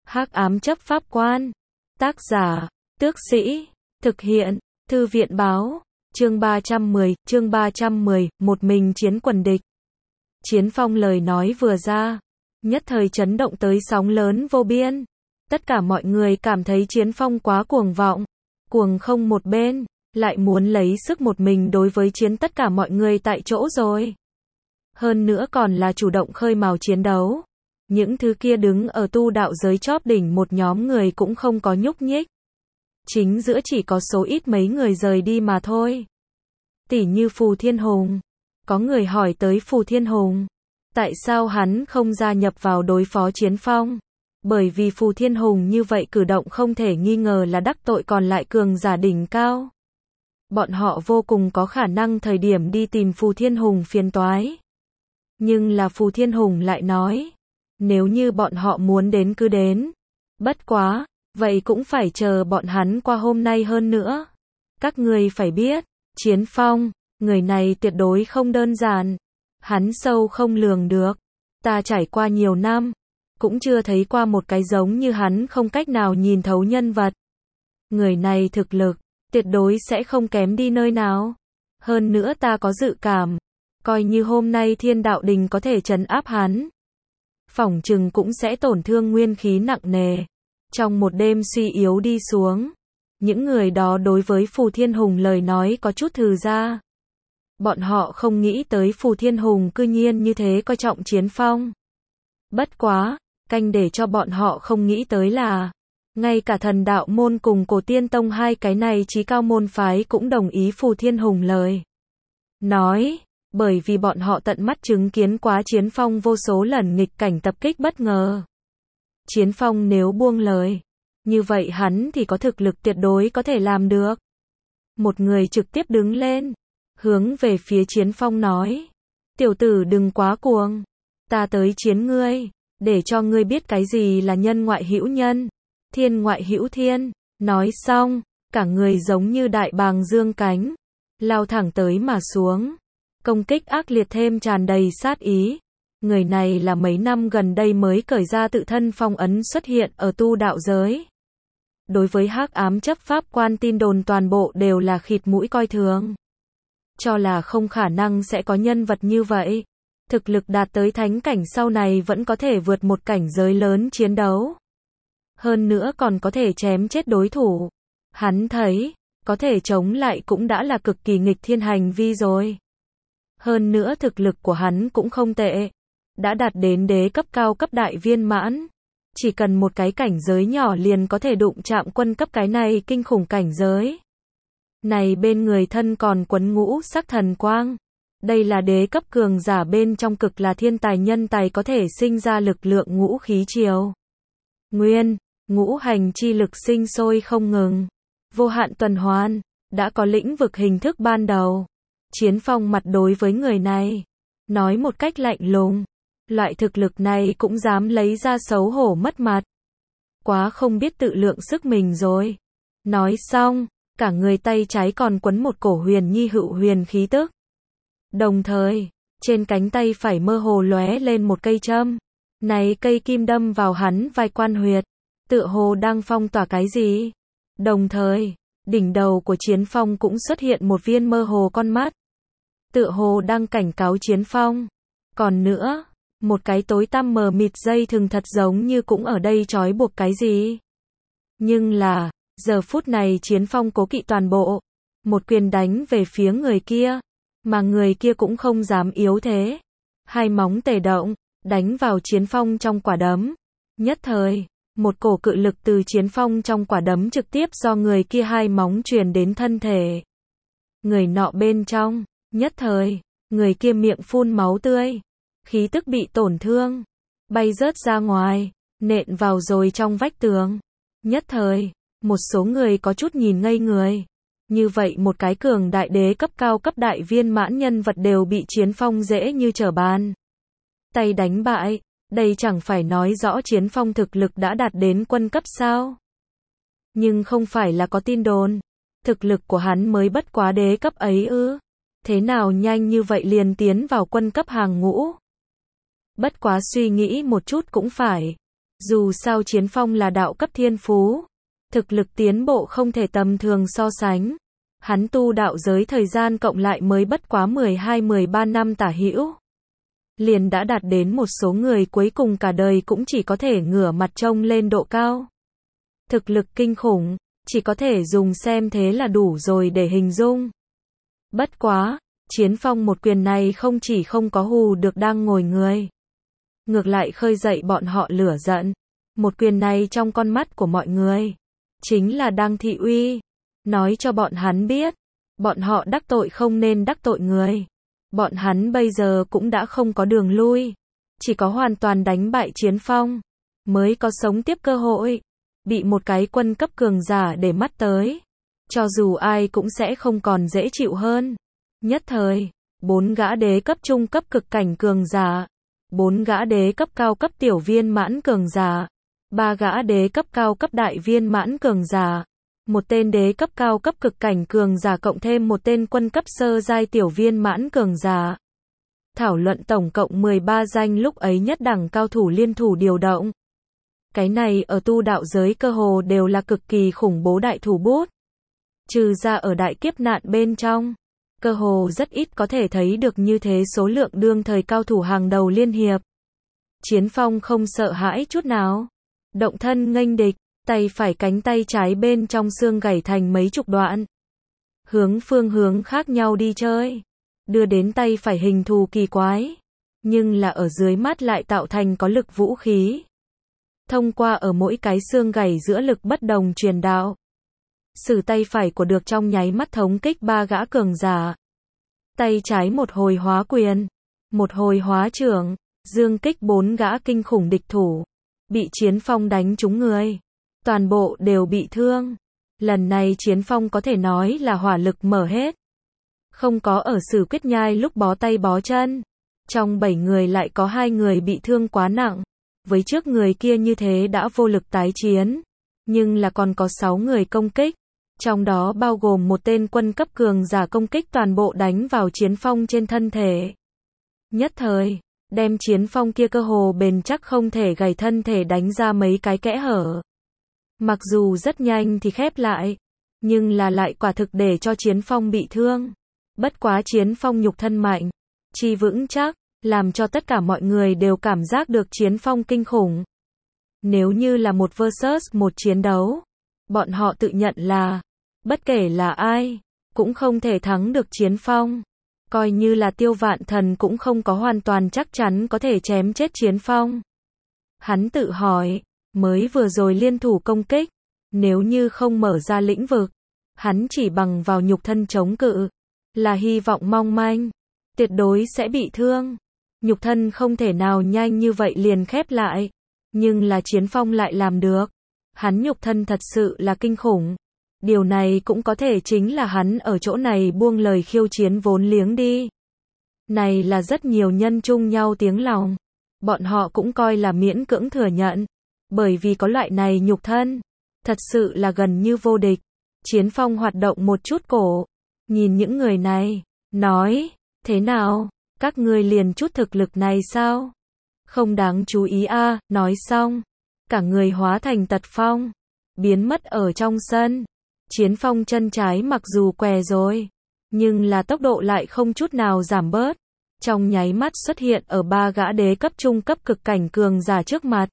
Hắc ám chấp pháp quan. Tác giả, Tước Sĩ. Thực hiện, Thư viện báo. Chương 310, một mình chiến quần địch. Chiến Phong lời nói vừa ra, nhất thời chấn động tới sóng lớn vô biên. Tất cả mọi người cảm thấy Chiến Phong quá cuồng vọng, cuồng không một bên, lại muốn lấy sức một mình đối với chiến tất cả mọi người tại chỗ rồi. Hơn nữa còn là chủ động khơi mào chiến đấu. Những thứ kia đứng ở tu đạo giới chóp đỉnh một nhóm người cũng không có nhúc nhích. Chính giữa chỉ có số ít mấy người rời đi mà thôi. Tỉ như Phù Thiên Hùng. Có người hỏi tới Phù Thiên Hùng, tại sao hắn không gia nhập vào đối phó Chiến Phong? Bởi vì Phù Thiên Hùng như vậy cử động không thể nghi ngờ là đắc tội còn lại cường giả đỉnh cao. Bọn họ vô cùng có khả năng thời điểm đi tìm Phù Thiên Hùng phiền toái. Nhưng là Phù Thiên Hùng lại nói, nếu như bọn họ muốn đến cứ đến. Bất quá, vậy cũng phải chờ bọn hắn qua hôm nay hơn nữa. Các người phải biết, Chiến Phong, người này tuyệt đối không đơn giản. Hắn sâu không lường được. Ta trải qua nhiều năm, cũng chưa thấy qua một cái giống như hắn không cách nào nhìn thấu nhân vật. Người này thực lực, tuyệt đối sẽ không kém đi nơi nào. Hơn nữa ta có dự cảm, coi như hôm nay Thiên Đạo Đình có thể trấn áp hắn, phỏng chừng cũng sẽ tổn thương nguyên khí nặng nề. Trong một đêm suy yếu đi xuống, những người đó đối với Phù Thiên Hùng lời nói có chút thừ ra. Bọn họ không nghĩ tới Phù Thiên Hùng cư nhiên như thế coi trọng Chiến Phong. Bất quá, canh để cho bọn họ không nghĩ tới là, ngay cả Thần Đạo Môn cùng Cổ Tiên Tông hai cái này chí cao môn phái cũng đồng ý Phù Thiên Hùng lời nói, bởi vì bọn họ tận mắt chứng kiến quá Chiến Phong vô số lần nghịch cảnh tập kích bất ngờ. Chiến Phong nếu buông lời, như vậy hắn thì có thực lực tuyệt đối có thể làm được. Một người trực tiếp đứng lên, hướng về phía Chiến Phong nói, tiểu tử đừng quá cuồng, ta tới chiến ngươi, để cho ngươi biết cái gì là nhân ngoại hữu nhân, thiên ngoại hữu thiên. Nói xong, cả người giống như đại bàng dương cánh, lao thẳng tới mà xuống. Công kích ác liệt thêm tràn đầy sát ý. Người này là mấy năm gần đây mới cởi ra tự thân phong ấn xuất hiện ở tu đạo giới. Đối với hắc ám chấp pháp quan tin đồn toàn bộ đều là khịt mũi coi thường. Cho là không khả năng sẽ có nhân vật như vậy. Thực lực đạt tới thánh cảnh sau này vẫn có thể vượt một cảnh giới lớn chiến đấu. Hơn nữa còn có thể chém chết đối thủ. Hắn thấy, có thể chống lại cũng đã là cực kỳ nghịch thiên hành vi rồi. Hơn nữa thực lực của hắn cũng không tệ. Đã đạt đến đế cấp cao cấp đại viên mãn. Chỉ cần một cái cảnh giới nhỏ liền có thể đụng chạm quân cấp cái này kinh khủng cảnh giới. Này bên người thân còn quấn ngũ sắc thần quang. Đây là đế cấp cường giả bên trong cực là thiên tài nhân tài có thể sinh ra lực lượng ngũ khí triều nguyên, ngũ hành chi lực sinh sôi không ngừng. Vô hạn tuần hoàn, đã có lĩnh vực hình thức ban đầu. Chiến Phong mặt đối với người này, nói một cách lạnh lùng, loại thực lực này cũng dám lấy ra xấu hổ mất mặt. Quá không biết tự lượng sức mình rồi. Nói xong, cả người tay trái còn quấn một cổ huyền nhi hữu huyền khí tức. Đồng thời, trên cánh tay phải mơ hồ lóe lên một cây châm. Này cây kim đâm vào hắn vai quan huyệt, tựa hồ đang phong tỏa cái gì. Đồng thời, đỉnh đầu của Chiến Phong cũng xuất hiện một viên mơ hồ con mắt. Tựa hồ đang cảnh cáo Chiến Phong. Còn nữa, một cái tối tăm mờ mịt dây thừng thật giống như cũng ở đây trói buộc cái gì. Nhưng là, giờ phút này Chiến Phong cố kỵ toàn bộ. Một quyền đánh về phía người kia. Mà người kia cũng không dám yếu thế. Hai móng tề động, đánh vào Chiến Phong trong quả đấm. Nhất thời, một cổ cự lực từ Chiến Phong trong quả đấm trực tiếp do người kia hai móng truyền đến thân thể. Người nọ bên trong, nhất thời, người kia miệng phun máu tươi. Khí tức bị tổn thương, bay rớt ra ngoài, nện vào rồi trong vách tường. Nhất thời, một số người có chút nhìn ngây người. Như vậy một cái cường đại đế cấp cao cấp đại viên mãn nhân vật đều bị Chiến Phong dễ như trở bàn tay đánh bại. Đây chẳng phải nói rõ Chiến Phong thực lực đã đạt đến quân cấp sao? Nhưng không phải là có tin đồn. Thực lực của hắn mới bất quá đế cấp ấy ư? Thế nào nhanh như vậy liền tiến vào quân cấp hàng ngũ? Bất quá suy nghĩ một chút cũng phải. Dù sao Chiến Phong là đạo cấp thiên phú, thực lực tiến bộ không thể tầm thường so sánh. Hắn tu đạo giới thời gian cộng lại mới bất quá 12-13 năm tả hữu. Liền đã đạt đến một số người cuối cùng cả đời cũng chỉ có thể ngửa mặt trông lên độ cao. Thực lực kinh khủng, chỉ có thể dùng xem thế là đủ rồi để hình dung. Bất quá, Chiến Phong một quyền này không chỉ không có hù được đang ngồi người, ngược lại khơi dậy bọn họ lửa giận. Một quyền này trong con mắt của mọi người, chính là đang thị uy, nói cho bọn hắn biết, bọn họ đắc tội không nên đắc tội người. Bọn hắn bây giờ cũng đã không có đường lui, chỉ có hoàn toàn đánh bại Chiến Phong, mới có sống tiếp cơ hội. Bị một cái quân cấp cường giả để mắt tới, cho dù ai cũng sẽ không còn dễ chịu hơn. Nhất thời, 4 gã đế cấp trung cấp cực cảnh cường giả, 4 gã đế cấp cao cấp tiểu viên mãn cường giả, 3 gã đế cấp cao cấp đại viên mãn cường giả, một tên đế cấp cao cấp cực cảnh cường giả cộng thêm một tên quân cấp sơ giai tiểu viên mãn cường giả. Thảo luận tổng cộng 13 danh lúc ấy nhất đẳng cao thủ liên thủ điều động. Cái này ở tu đạo giới cơ hồ đều là cực kỳ khủng bố đại thủ bút. Trừ ra ở đại kiếp nạn bên trong, cơ hồ rất ít có thể thấy được như thế số lượng đương thời cao thủ hàng đầu liên hiệp. Chiến Phong không sợ hãi chút nào, động thân nghênh địch, tay phải cánh tay trái bên trong xương gãy thành mấy chục đoạn, hướng phương hướng khác nhau đi chơi, đưa đến tay phải hình thù kỳ quái, nhưng là ở dưới mắt lại tạo thành có lực vũ khí. Thông qua ở mỗi cái xương gãy giữa lực bất đồng truyền đạo. Sử tay phải của được trong nháy mắt thống kích 3 gã cường giả. Tay trái một hồi hóa quyền, một hồi hóa trưởng, dương kích 4 gã kinh khủng địch thủ. Bị Chiến Phong đánh trúng người. Toàn bộ đều bị thương. Lần này Chiến Phong có thể nói là hỏa lực mở hết. Không có ở Sử Quyết Nhai lúc bó tay bó chân. Trong 7 người lại có 2 người bị thương quá nặng. Với trước người kia như thế đã vô lực tái chiến. Nhưng là còn có 6 người công kích. Trong đó bao gồm một tên quân cấp cường giả công kích toàn bộ đánh vào Chiến Phong trên thân thể. Nhất thời, đem Chiến Phong kia cơ hồ bền chắc không thể gãy thân thể đánh ra mấy cái kẽ hở. Mặc dù rất nhanh thì khép lại, nhưng là lại quả thực để cho Chiến Phong bị thương. Bất quá Chiến Phong nhục thân mạnh, chi vững chắc, làm cho tất cả mọi người đều cảm giác được Chiến Phong kinh khủng. Nếu như là một versus một chiến đấu, bọn họ tự nhận là, bất kể là ai, cũng không thể thắng được Chiến Phong. Coi như là Tiêu Vạn Thần cũng không có hoàn toàn chắc chắn có thể chém chết Chiến Phong. Hắn tự hỏi, mới vừa rồi liên thủ công kích, nếu như không mở ra lĩnh vực, hắn chỉ bằng vào nhục thân chống cự, là hy vọng mong manh, tuyệt đối sẽ bị thương. Nhục thân không thể nào nhanh như vậy liền khép lại, nhưng là Chiến Phong lại làm được. Hắn nhục thân thật sự là kinh khủng. Điều này cũng có thể chính là hắn ở chỗ này buông lời khiêu chiến vốn liếng đi. Này là rất nhiều nhân chung nhau tiếng lòng. Bọn họ cũng coi là miễn cưỡng thừa nhận. Bởi vì có loại này nhục thân, thật sự là gần như vô địch. Chiến Phong hoạt động một chút cổ, nhìn những người này, nói, thế nào, các ngươi liền chút thực lực này sao? Không đáng chú ý a. Nói xong, cả người hóa thành tật phong, biến mất ở trong sân. Chiến Phong chân trái mặc dù què rồi, nhưng là tốc độ lại không chút nào giảm bớt. Trong nháy mắt xuất hiện ở 3 gã đế cấp trung cấp cực cảnh cường giả trước mặt.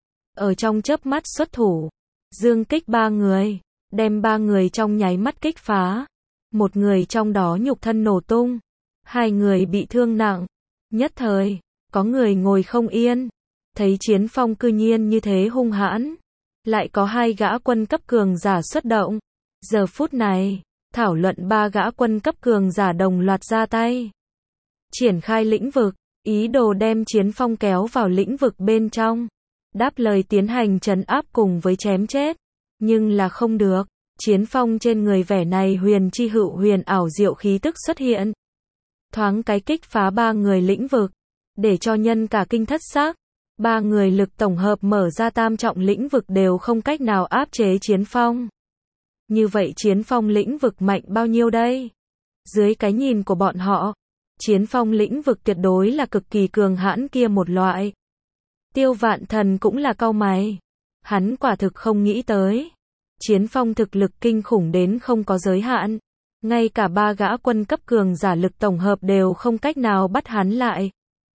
Ở trong chớp mắt xuất thủ, dương kích 3 người, đem 3 người trong nháy mắt kích phá. Một người trong đó nhục thân nổ tung, 2 người bị thương nặng. Nhất thời, có người ngồi không yên, thấy Chiến Phong cư nhiên như thế hung hãn. Lại có 2 gã quân cấp cường giả xuất động. Giờ phút này, thảo luận 3 gã quân cấp cường giả đồng loạt ra tay. Triển khai lĩnh vực, ý đồ đem Chiến Phong kéo vào lĩnh vực bên trong. Đáp lời tiến hành trấn áp cùng với chém chết. Nhưng là không được. Chiến Phong trên người vẻ này huyền chi hữu huyền ảo diệu khí tức xuất hiện. Thoáng cái kích phá 3 người lĩnh vực. Để cho nhân cả kinh thất xác. 3 người lực tổng hợp mở ra tam trọng lĩnh vực đều không cách nào áp chế Chiến Phong. Như vậy Chiến Phong lĩnh vực mạnh bao nhiêu đây? Dưới cái nhìn của bọn họ, Chiến Phong lĩnh vực tuyệt đối là cực kỳ cường hãn kia một loại. Tiêu Vạn Thần cũng là cau mày. Hắn quả thực không nghĩ tới. Chiến Phong thực lực kinh khủng đến không có giới hạn. Ngay cả 3 gã quân cấp cường giả lực tổng hợp đều không cách nào bắt hắn lại.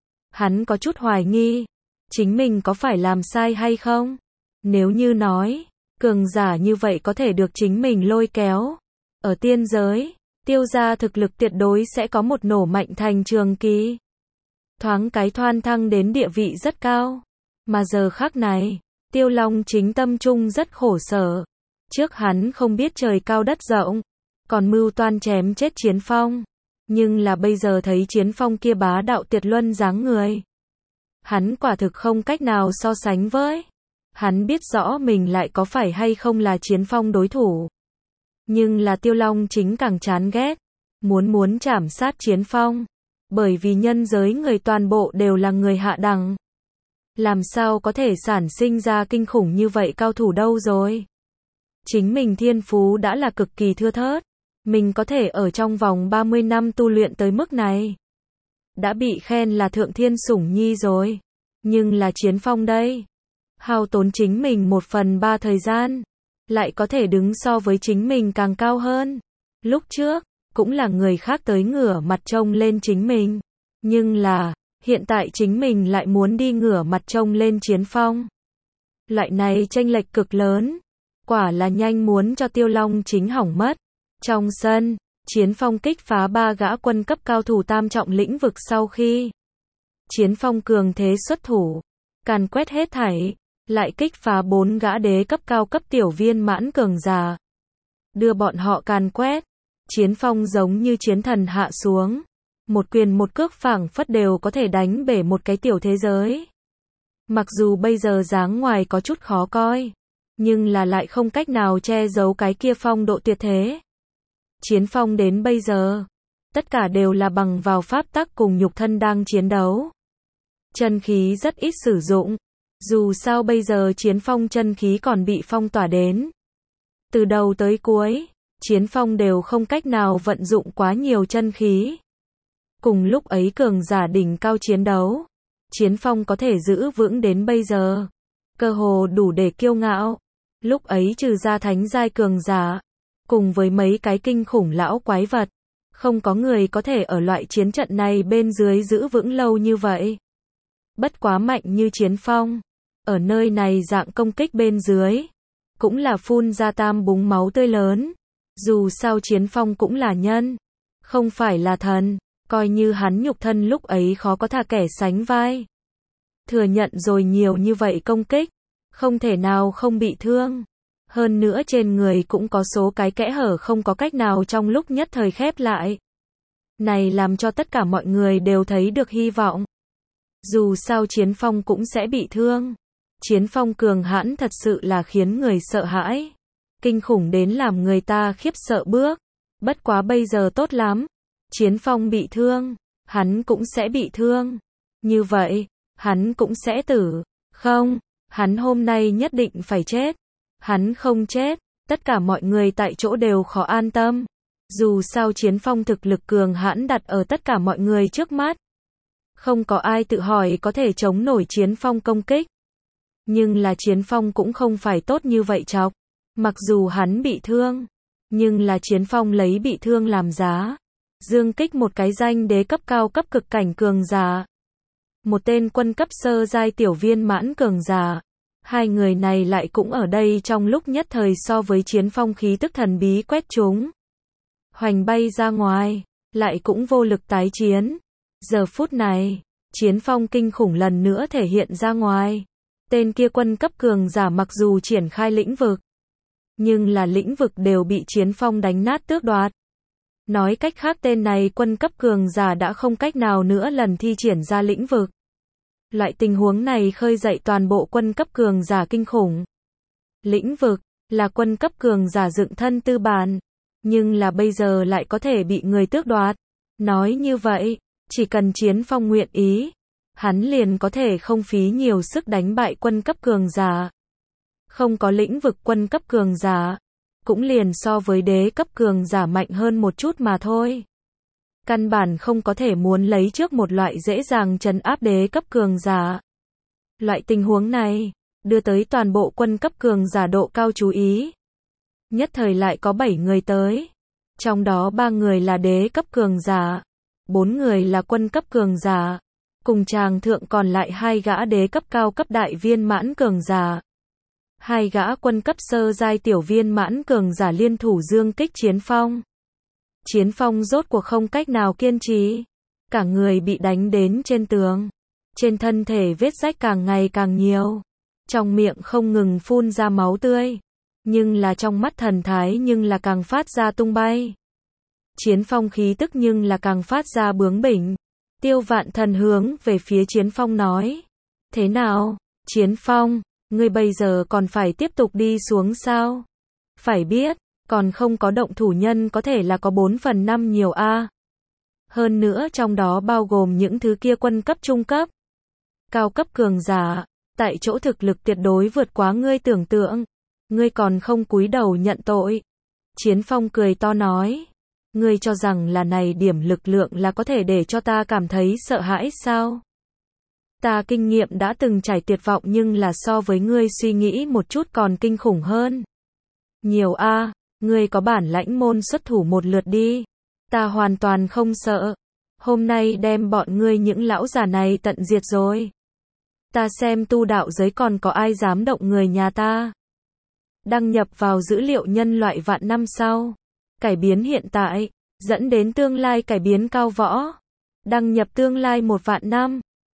Hắn có chút hoài nghi. Chính mình có phải làm sai hay không? Nếu như nói, cường giả như vậy có thể được chính mình lôi kéo. Ở tiên giới, Tiêu gia thực lực tuyệt đối sẽ có một nổ mạnh thành trường kỳ. Thoáng cái thoăn thăng đến địa vị rất cao. Mà giờ khắc này, Tiêu Long Chính tâm trung rất khổ sở. Trước hắn không biết trời cao đất rộng, còn mưu toan chém chết Chiến Phong. Nhưng là bây giờ thấy Chiến Phong kia bá đạo tuyệt luân dáng người. Hắn quả thực không cách nào so sánh với. Hắn biết rõ mình lại có phải hay không là Chiến Phong đối thủ. Nhưng là Tiêu Long Chính càng chán ghét. Muốn chảm sát Chiến Phong. Bởi vì nhân giới người toàn bộ đều là người hạ đẳng. Làm sao có thể sản sinh ra kinh khủng như vậy cao thủ đâu rồi. Chính mình thiên phú đã là cực kỳ thưa thớt. Mình có thể ở trong vòng 30 năm tu luyện tới mức này. Đã bị khen là thượng thiên sủng nhi rồi. Nhưng là Chiến Phong đây. Hao tốn chính mình 1/3 thời gian. Lại có thể đứng so với chính mình càng cao hơn. Lúc trước, cũng là người khác tới ngửa mặt trông lên chính mình. Nhưng là, hiện tại chính mình lại muốn đi ngửa mặt trông lên Chiến Phong. Loại này chênh lệch cực lớn. Quả là nhanh muốn cho Tiêu Long Chính hỏng mất. Trong sân, Chiến Phong kích phá 3 gã quân cấp cao thủ tam trọng lĩnh vực sau khi Chiến Phong cường thế xuất thủ, càn quét hết thảy, lại kích phá 4 gã đế cấp cao cấp tiểu viên mãn cường giả. Đưa bọn họ càn quét, Chiến Phong giống như chiến thần hạ xuống. Một quyền một cước phảng phất đều có thể đánh bể một cái tiểu thế giới. Mặc dù bây giờ dáng ngoài có chút khó coi, nhưng là lại không cách nào che giấu cái kia phong độ tuyệt thế. Chiến Phong đến bây giờ, tất cả đều là bằng vào pháp tắc cùng nhục thân đang chiến đấu. Chân khí rất ít sử dụng. Dù sao bây giờ Chiến Phong chân khí còn bị phong tỏa đến. Từ đầu tới cuối, Chiến Phong đều không cách nào vận dụng quá nhiều chân khí. Cùng lúc ấy cường giả đỉnh cao chiến đấu, Chiến Phong có thể giữ vững đến bây giờ, cơ hồ đủ để kiêu ngạo. Lúc ấy trừ ra thánh giai cường giả, cùng với mấy cái kinh khủng lão quái vật, không có người có thể ở loại chiến trận này bên dưới giữ vững lâu như vậy. Bất quá mạnh như Chiến Phong, ở nơi này dạng công kích bên dưới, cũng là phun ra tam búng máu tươi lớn. Dù sao Chiến Phong cũng là nhân, không phải là thần, coi như hắn nhục thân lúc ấy khó có thà kẻ sánh vai. Thừa nhận rồi nhiều như vậy công kích, không thể nào không bị thương. Hơn nữa trên người cũng có số cái kẽ hở không có cách nào trong lúc nhất thời khép lại. Này làm cho tất cả mọi người đều thấy được hy vọng. Dù sao Chiến Phong cũng sẽ bị thương. Chiến Phong cường hãn thật sự là khiến người sợ hãi. Kinh khủng đến làm người ta khiếp sợ bước. Bất quá bây giờ tốt lắm. Chiến Phong bị thương, hắn cũng sẽ bị thương. Như vậy, hắn cũng sẽ tử. Không, hắn hôm nay nhất định phải chết. Hắn không chết, tất cả mọi người tại chỗ đều khó an tâm. Dù sao Chiến Phong thực lực cường hãn đặt ở tất cả mọi người trước mắt. Không có ai tự hỏi có thể chống nổi Chiến Phong công kích. Nhưng là Chiến Phong cũng không phải tốt như vậy chọc. Mặc dù hắn bị thương, nhưng là Chiến Phong lấy bị thương làm giá. Dương kích một cái danh đế cấp cao cấp cực cảnh cường giả. Một tên quân cấp sơ giai tiểu viên mãn cường giả. Hai người này lại cũng ở đây trong lúc nhất thời so với Chiến Phong khí tức thần bí quét chúng. Hoành bay ra ngoài, lại cũng vô lực tái chiến. Giờ phút này, Chiến Phong kinh khủng lần nữa thể hiện ra ngoài. Tên kia quân cấp cường giả mặc dù triển khai lĩnh vực, nhưng là lĩnh vực đều bị Chiến Phong đánh nát tước đoạt. Nói cách khác tên này quân cấp cường giả đã không cách nào nữa lần thi triển ra lĩnh vực. Loại tình huống này khơi dậy toàn bộ quân cấp cường giả kinh khủng. Lĩnh vực là quân cấp cường giả dựng thân tư bản, nhưng là bây giờ lại có thể bị người tước đoạt. Nói như vậy, chỉ cần Chiến Phong nguyện ý, hắn liền có thể không phí nhiều sức đánh bại quân cấp cường giả. Không có lĩnh vực quân cấp cường giả, cũng liền so với đế cấp cường giả mạnh hơn một chút mà thôi. Căn bản không có thể muốn lấy trước một loại dễ dàng trấn áp đế cấp cường giả. Loại tình huống này, đưa tới toàn bộ quân cấp cường giả độ cao chú ý. Nhất thời lại có 7 người tới. Trong đó 3 người là đế cấp cường giả, 4 người là quân cấp cường giả. Cùng tràng thượng còn lại 2 gã đế cấp cao cấp đại viên mãn cường giả. 2 gã quân cấp sơ giai tiểu viên mãn cường giả liên thủ dương kích Chiến Phong. Chiến Phong rốt cuộc không cách nào kiên trì. Cả người bị đánh đến trên tường. Trên thân thể vết rách càng ngày càng nhiều. Trong miệng không ngừng phun ra máu tươi. Nhưng là trong mắt thần thái nhưng là càng phát ra tung bay. Chiến Phong khí tức nhưng là càng phát ra bướng bỉnh. Tiêu Vạn Thần hướng về phía Chiến Phong nói. Thế nào, Chiến Phong, ngươi bây giờ còn phải tiếp tục đi xuống sao? Phải biết, còn không có động thủ nhân có thể là có 4/5 nhiều a. Hơn nữa trong đó bao gồm những thứ kia quân cấp trung cấp. Cao cấp cường giả, tại chỗ thực lực tuyệt đối vượt quá ngươi tưởng tượng. Ngươi còn không cúi đầu nhận tội. Chiến Phong cười to nói. Ngươi cho rằng là này điểm lực lượng là có thể để cho ta cảm thấy sợ hãi sao? Ta kinh nghiệm đã từng trải tuyệt vọng nhưng là so với ngươi suy nghĩ một chút còn kinh khủng hơn. Nhiều a, ngươi có bản lãnh môn xuất thủ một lượt đi. Ta hoàn toàn không sợ. Hôm nay đem bọn ngươi những lão già này tận diệt rồi. Ta xem tu đạo giới còn có ai dám động người nhà ta. Đăng nhập vào dữ liệu nhân loại vạn năm sau. Cải biến hiện tại, dẫn đến tương lai cải biến cao võ. Đăng nhập tương lai 1 vạn năm.